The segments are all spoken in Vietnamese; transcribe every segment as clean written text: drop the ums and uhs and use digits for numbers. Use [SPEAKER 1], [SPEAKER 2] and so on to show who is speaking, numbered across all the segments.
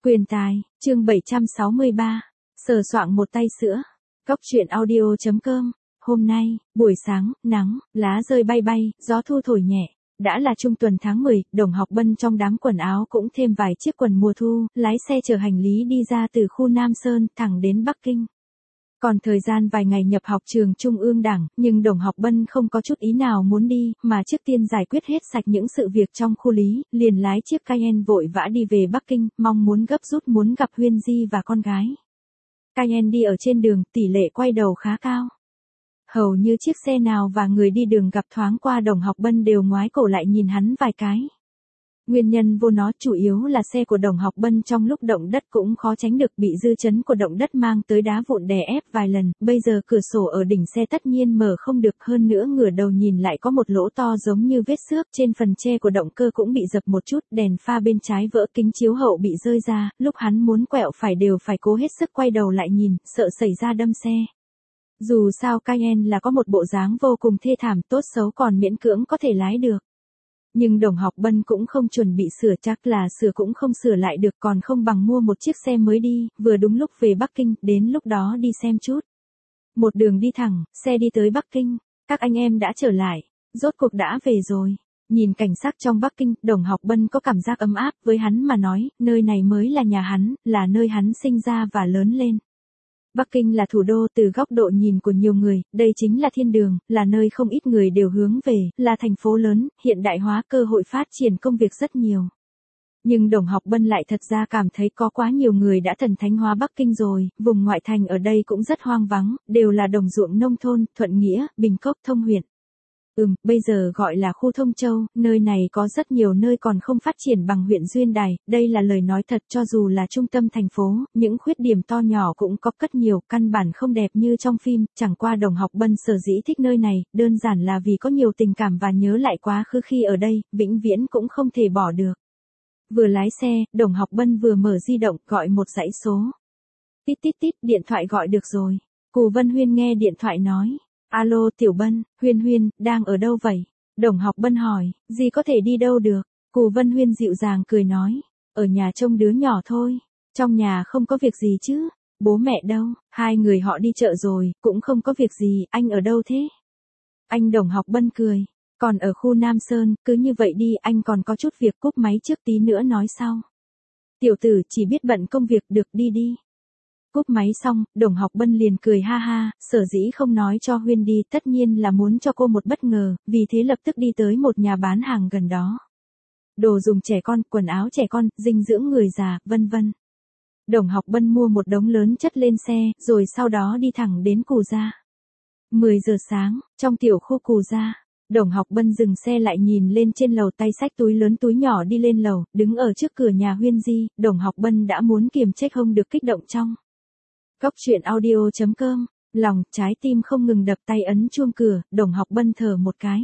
[SPEAKER 1] Quyền tài, chương 763. Sờ soạng một tay sữa. Góc truyện audio.com. Hôm nay, buổi sáng, nắng, lá rơi bay bay, gió thu thổi nhẹ. Đã là trung tuần tháng 10, Đồng Học Bân trong đám quần áo cũng thêm vài chiếc quần mùa thu, lái xe chở hành lý đi ra từ khu Nam Sơn, thẳng đến Bắc Kinh. Còn thời gian vài ngày nhập học trường Trung ương Đảng, nhưng Đồng Học Bân không có chút ý nào muốn đi, mà trước tiên giải quyết hết sạch những sự việc trong khu lý, liền lái chiếc Cayenne vội vã đi về Bắc Kinh, mong muốn gấp rút muốn gặp Huyên Di và con gái. Cayenne đi ở trên đường, tỷ lệ quay đầu khá cao. Hầu như chiếc xe nào và người đi đường gặp thoáng qua Đồng Học Bân đều ngoái cổ lại nhìn hắn vài cái. Nguyên nhân vô nó chủ yếu là xe của Đồng Học Bân trong lúc động đất cũng khó tránh được bị dư chấn của động đất mang tới đá vụn đè ép vài lần, bây giờ cửa sổ ở đỉnh xe tất nhiên mở không được, hơn nữa ngửa đầu nhìn lại có một lỗ to giống như vết xước, trên phần che của động cơ cũng bị dập một chút, đèn pha bên trái vỡ, kính chiếu hậu bị rơi ra, lúc hắn muốn quẹo phải đều phải cố hết sức quay đầu lại nhìn, sợ xảy ra đâm xe. Dù sao Cayenne là có một bộ dáng vô cùng thê thảm, tốt xấu còn miễn cưỡng có thể lái được. Nhưng Đồng Học Bân cũng không chuẩn bị sửa, chắc là sửa cũng không sửa lại được, còn không bằng mua một chiếc xe mới đi, vừa đúng lúc về Bắc Kinh, đến lúc đó đi xem chút. Một đường đi thẳng, xe đi tới Bắc Kinh, các anh em đã trở lại, rốt cuộc đã về rồi. Nhìn cảnh sắc trong Bắc Kinh, Đồng Học Bân có cảm giác ấm áp, với hắn mà nói, nơi này mới là nhà hắn, là nơi hắn sinh ra và lớn lên. Bắc Kinh là thủ đô, từ góc độ nhìn của nhiều người, đây chính là thiên đường, là nơi không ít người đều hướng về, là thành phố lớn, hiện đại hóa, cơ hội phát triển công việc rất nhiều. Nhưng Đồng Học Bân lại thật ra cảm thấy có quá nhiều người đã thần thánh hóa Bắc Kinh rồi, vùng ngoại thành ở đây cũng rất hoang vắng, đều là đồng ruộng nông thôn, Thuận Nghĩa, Bình Cốc, Thông huyện. Bây giờ gọi là khu Thông Châu, nơi này có rất nhiều nơi còn không phát triển bằng huyện Duyên Đài, đây là lời nói thật, cho dù là trung tâm thành phố, những khuyết điểm to nhỏ cũng có rất nhiều, căn bản không đẹp như trong phim, chẳng qua Đồng Học Bân sở dĩ thích nơi này, đơn giản là vì có nhiều tình cảm và nhớ lại quá khứ khi ở đây, vĩnh viễn cũng không thể bỏ được. Vừa lái xe, Đồng Học Bân vừa mở di động, gọi một dãy số. Tít tít tít, điện thoại gọi được rồi. Cù Vân Huyên nghe điện thoại nói. Alo Tiểu Bân, Huyên, đang ở đâu vậy? Đồng Học Bân hỏi, gì có thể đi đâu được? Cù Vân Huyên dịu dàng cười nói, ở nhà trông đứa nhỏ thôi. Trong nhà không có việc gì chứ? Bố mẹ đâu? Hai người họ đi chợ rồi, cũng không có việc gì, anh ở đâu thế? Anh Đồng Học Bân cười, còn ở khu Nam Sơn, cứ như vậy đi, anh còn có chút việc, cúp máy trước, tí nữa nói sau. Tiểu tử chỉ biết bận công việc, được, đi. Cúp máy xong, Đồng Học Bân liền cười ha ha, sở dĩ không nói cho Huyên đi, tất nhiên là muốn cho cô một bất ngờ, vì thế lập tức đi tới một nhà bán hàng gần đó. Đồ dùng trẻ con, quần áo trẻ con, dinh dưỡng người già, vân vân. Đồng Học Bân mua một đống lớn chất lên xe, rồi sau đó đi thẳng đến Cù Gia. 10 giờ sáng, trong tiểu khu Cù Gia, Đồng Học Bân dừng xe lại nhìn lên trên lầu, tay xách túi lớn túi nhỏ đi lên lầu, đứng ở trước cửa nhà Huyên Di, Đồng Học Bân đã muốn kiềm chế không được kích động trong. Góc truyện audio.com, lòng, trái tim không ngừng đập, tay ấn chuông cửa, Đồng Học Bân thở một cái.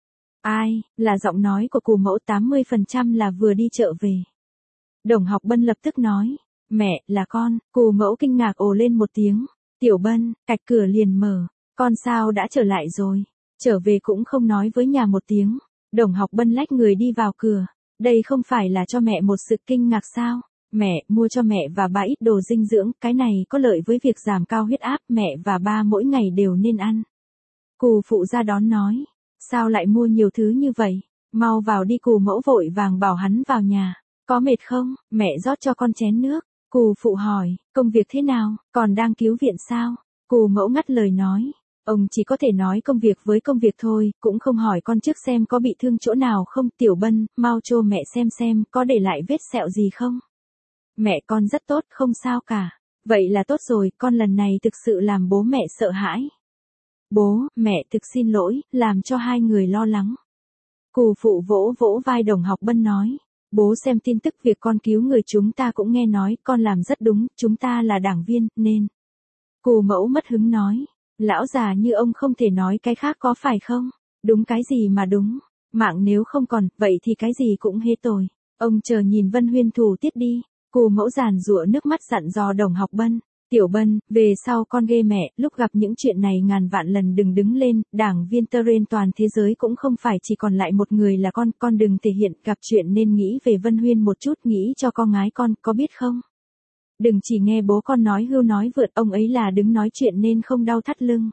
[SPEAKER 1] Ai, là giọng nói của Cù Mẫu, 80% là vừa đi chợ về. Đồng Học Bân lập tức nói, mẹ, là con. Cù Mẫu kinh ngạc ồ lên một tiếng. Tiểu Bân, cạch cửa liền mở, con sao đã trở lại rồi? Trở về cũng không nói với nhà một tiếng. Đồng Học Bân lách người đi vào cửa. Đây không phải là cho mẹ một sự kinh ngạc sao? Mẹ, mua cho mẹ và ba ít đồ dinh dưỡng, cái này có lợi với việc giảm cao huyết áp, mẹ và ba mỗi ngày đều nên ăn. Cù phụ ra đón nói, sao lại mua nhiều thứ như vậy? Mau vào đi. Cù Mẫu vội vàng bảo hắn vào nhà. Có mệt không? Mẹ rót cho con chén nước. Cù phụ hỏi, công việc thế nào, còn đang cứu viện sao? Cù Mẫu ngắt lời nói, ông chỉ có thể nói công việc với công việc thôi, cũng không hỏi con trước xem có bị thương chỗ nào không. Tiểu Bân, mau cho mẹ xem có để lại vết sẹo gì không? Mẹ con rất tốt, không sao cả. Vậy là tốt rồi, con lần này thực sự làm bố mẹ sợ hãi. Bố, mẹ thực xin lỗi, làm cho hai người lo lắng. Cù phụ vỗ vỗ vai Đồng Học Bân nói, bố xem tin tức việc con cứu người chúng ta cũng nghe nói, con làm rất đúng, chúng ta là đảng viên, nên. Cù Mẫu mất hứng nói, lão già như ông không thể nói cái khác có phải không? Đúng cái gì mà đúng? Mạng nếu không còn, vậy thì cái gì cũng hết rồi. Ông chờ nhìn Vân Huyên thủ tiết đi. Cù Mẫu giàn giụa nước mắt dặn dò Đồng Học Bân, Tiểu Bân, về sau con ghê mẹ, lúc gặp những chuyện này ngàn vạn lần đừng đứng lên, đảng viên Teren toàn thế giới cũng không phải chỉ còn lại một người là con đừng thể hiện, gặp chuyện nên nghĩ về Vân Huyên một chút, nghĩ cho con gái con, có biết không? Đừng chỉ nghe bố con nói hưu nói vượt, ông ấy là đứng nói chuyện nên không đau thắt lưng.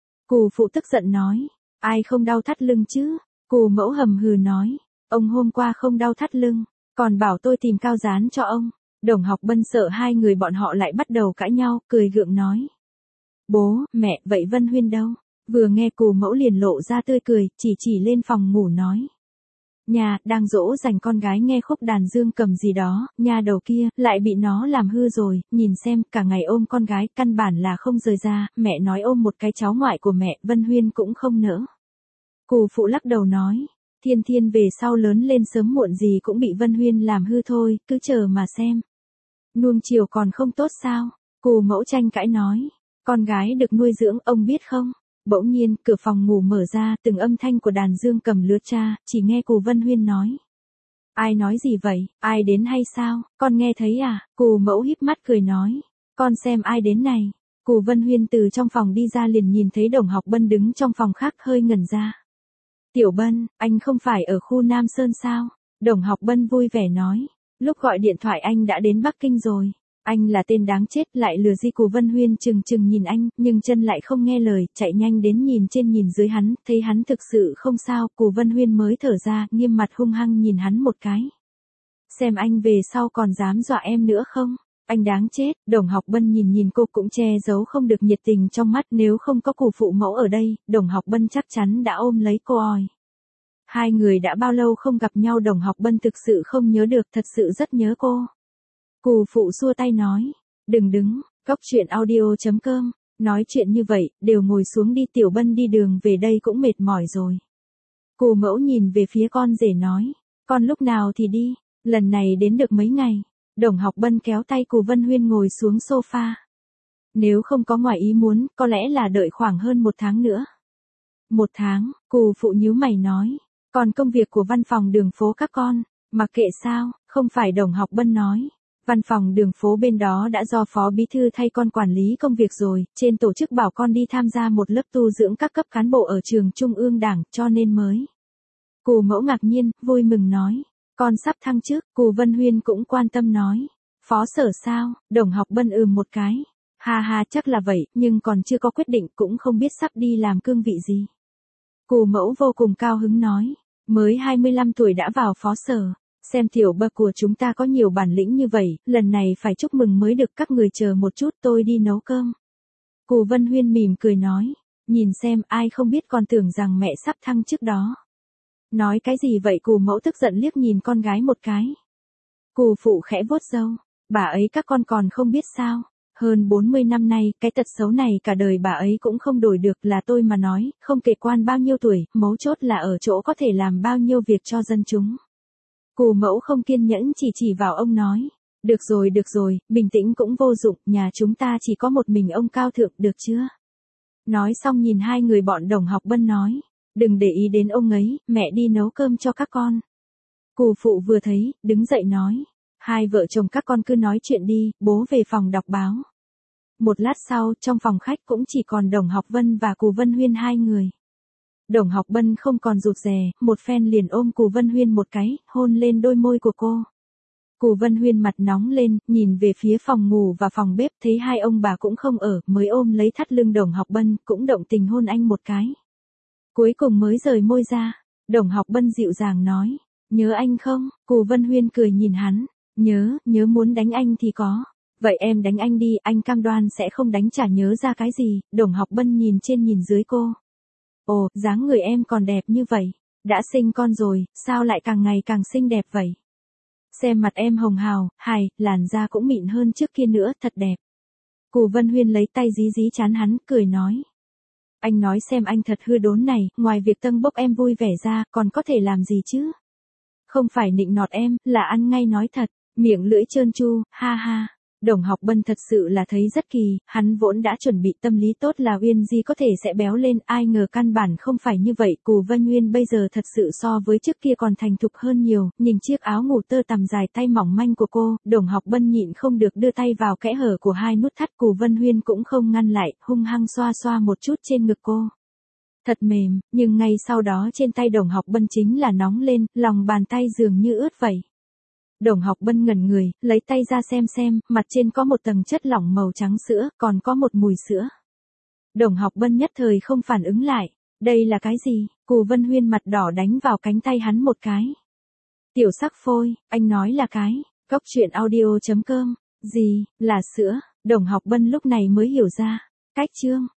[SPEAKER 1] Cù phụ tức giận nói, ai không đau thắt lưng chứ? Cù mẫu hầm hừ nói, ông hôm qua không đau thắt lưng, còn bảo tôi tìm cao dán cho ông. Đồng Học Bân sợ hai người bọn họ lại bắt đầu cãi nhau, cười gượng nói. Bố, mẹ, vậy Vân Huyên đâu? Vừa nghe Cù mẫu liền lộ ra tươi cười, chỉ lên phòng ngủ nói. Nhà, đang dỗ dành con gái nghe khúc đàn dương cầm gì đó, nhà đầu kia, lại bị nó làm hư rồi, nhìn xem, cả ngày ôm con gái, căn bản là không rời ra, mẹ nói ôm một cái cháu ngoại của mẹ, Vân Huyên cũng không nỡ. Cù phụ lắc đầu nói, Thiên về sau lớn lên sớm muộn gì cũng bị Vân Huyên làm hư thôi, cứ chờ mà xem. Nuông chiều còn không tốt sao? Cù mẫu tranh cãi nói, con gái được nuôi dưỡng, ông biết không? Bỗng nhiên, cửa phòng ngủ mở ra, từng âm thanh của đàn dương cầm lướt ra, chỉ nghe Cù Vân Huyên nói. Ai nói gì vậy, ai đến hay sao, con nghe thấy à? Cù mẫu híp mắt cười nói, con xem ai đến này. Cù Vân Huyên từ trong phòng đi ra liền nhìn thấy Đồng Học Bân đứng trong phòng khác hơi ngẩn ra. Tiểu Bân, anh không phải ở khu Nam Sơn sao? Đồng Học Bân vui vẻ nói, lúc gọi điện thoại anh đã đến Bắc Kinh rồi. Anh là tên đáng chết, lại lừa di. Cù Vân Huyên chừng nhìn anh, nhưng chân lại không nghe lời, chạy nhanh đến nhìn trên nhìn dưới hắn, thấy hắn thực sự không sao, Cù Vân Huyên mới thở ra, nghiêm mặt hung hăng nhìn hắn một cái. Xem anh về sau còn dám dọa em nữa không? Anh đáng chết. Đồng Học Bân nhìn cô cũng che giấu không được nhiệt tình trong mắt, nếu không có Cù phụ mẫu ở đây, Đồng Học Bân chắc chắn đã ôm lấy cô oi. Hai người đã bao lâu không gặp nhau, Đồng Học Bân thực sự không nhớ được, thật sự rất nhớ cô. Cù phụ xua tay nói, đừng đứng, Cóc Truyện Audio.com, nói chuyện như vậy, đều ngồi xuống đi. Tiểu Bân đi đường về đây cũng mệt mỏi rồi. Cù mẫu nhìn về phía con rể nói, con lúc nào thì đi, lần này đến được mấy ngày. Đồng Học Bân kéo tay Cù Vân Huyên ngồi xuống sofa. Nếu không có ngoài ý muốn, có lẽ là đợi khoảng hơn 1 tháng nữa. 1 tháng, Cù phụ nhíu mày nói, còn công việc của văn phòng đường phố các con, mặc kệ sao, không phải. Đồng Học Bân nói. Văn phòng đường phố bên đó đã do phó bí thư thay con quản lý công việc rồi, trên tổ chức bảo con đi tham gia một lớp tu dưỡng các cấp cán bộ ở trường Trung ương Đảng, cho nên mới. Cù mẫu ngạc nhiên, vui mừng nói, con sắp thăng chức. Cù Vân Huyên cũng quan tâm nói, phó sở sao? Đồng Học Bân một cái, ha chắc là vậy, nhưng còn chưa có quyết định, cũng không biết sắp đi làm cương vị gì. Cù mẫu vô cùng cao hứng nói, mới 25 tuổi đã vào phó sở. Xem tiểu bậc của chúng ta có nhiều bản lĩnh như vậy, lần này phải chúc mừng mới được, các người chờ một chút tôi đi nấu cơm. Cù Vân Huyên mỉm cười nói, nhìn xem ai không biết còn tưởng rằng mẹ sắp thăng chức đó. Nói cái gì vậy? Cù mẫu tức giận liếc nhìn con gái một cái. Cù phụ khẽ vuốt râu, bà ấy các con còn không biết sao, hơn 40 năm nay, cái tật xấu này cả đời bà ấy cũng không đổi được, là tôi mà nói, không kể quan bao nhiêu tuổi, mấu chốt là ở chỗ có thể làm bao nhiêu việc cho dân chúng. Cù mẫu không kiên nhẫn chỉ vào ông nói, được rồi, bình tĩnh cũng vô dụng, nhà chúng ta chỉ có một mình ông cao thượng, được chưa? Nói xong nhìn hai người bọn Đồng Học Bân nói, đừng để ý đến ông ấy, mẹ đi nấu cơm cho các con. Cù phụ vừa thấy, đứng dậy nói, hai vợ chồng các con cứ nói chuyện đi, bố về phòng đọc báo. Một lát sau, trong phòng khách cũng chỉ còn Đồng Học Vân và Cù Vân Huyên hai người. Đồng Học Bân không còn rụt rè, một phen liền ôm Cù Vân Huyên một cái, hôn lên đôi môi của cô. Cù Vân Huyên mặt nóng lên, nhìn về phía phòng ngủ và phòng bếp, thấy hai ông bà cũng không ở, mới ôm lấy thắt lưng Đồng Học Bân, cũng động tình hôn anh một cái. Cuối cùng mới rời môi ra. Đồng Học Bân dịu dàng nói, nhớ anh không? Cù Vân Huyên cười nhìn hắn, nhớ muốn đánh anh thì có. Vậy em đánh anh đi, anh cam đoan sẽ không đánh trả. Nhớ ra cái gì? Đồng Học Bân nhìn trên nhìn dưới cô. Ồ, dáng người em còn đẹp như vậy. Đã sinh con rồi, sao lại càng ngày càng xinh đẹp vậy? Xem mặt em hồng hào, làn da cũng mịn hơn trước kia nữa, thật đẹp. Cù Vân Huyên lấy tay dí trán hắn, cười nói. Anh nói xem, anh thật hư đốn này, ngoài việc tâng bốc em vui vẻ ra, còn có thể làm gì chứ? Không phải nịnh nọt em, là ăn ngay nói thật, miệng lưỡi trơn tru, ha. Đồng Học Bân thật sự là thấy rất kỳ, hắn vốn đã chuẩn bị tâm lý tốt là Uyên Di có thể sẽ béo lên, ai ngờ căn bản không phải như vậy, Cù Vân Uyên bây giờ thật sự so với trước kia còn thành thục hơn nhiều, nhìn chiếc áo ngủ tơ tằm dài tay mỏng manh của cô, Đồng Học Bân nhịn không được đưa tay vào kẽ hở của hai nút thắt, Cù Vân Uyên cũng không ngăn lại, hung hăng xoa xoa một chút trên ngực cô. Thật mềm, nhưng ngay sau đó trên tay Đồng Học Bân chính là nóng lên, lòng bàn tay dường như ướt vậy. Đồng Học Bân ngẩn người, lấy tay ra xem, mặt trên có một tầng chất lỏng màu trắng sữa, còn có một mùi sữa. Đồng Học Bân nhất thời không phản ứng lại. Đây là cái gì? Cù Vân Huyên mặt đỏ đánh vào cánh tay hắn một cái. Tiểu Sắc Phôi, anh nói là cái. Cóc truyện audio.com. Gì, là sữa? Đồng Học Bân lúc này mới hiểu ra. Cách chương.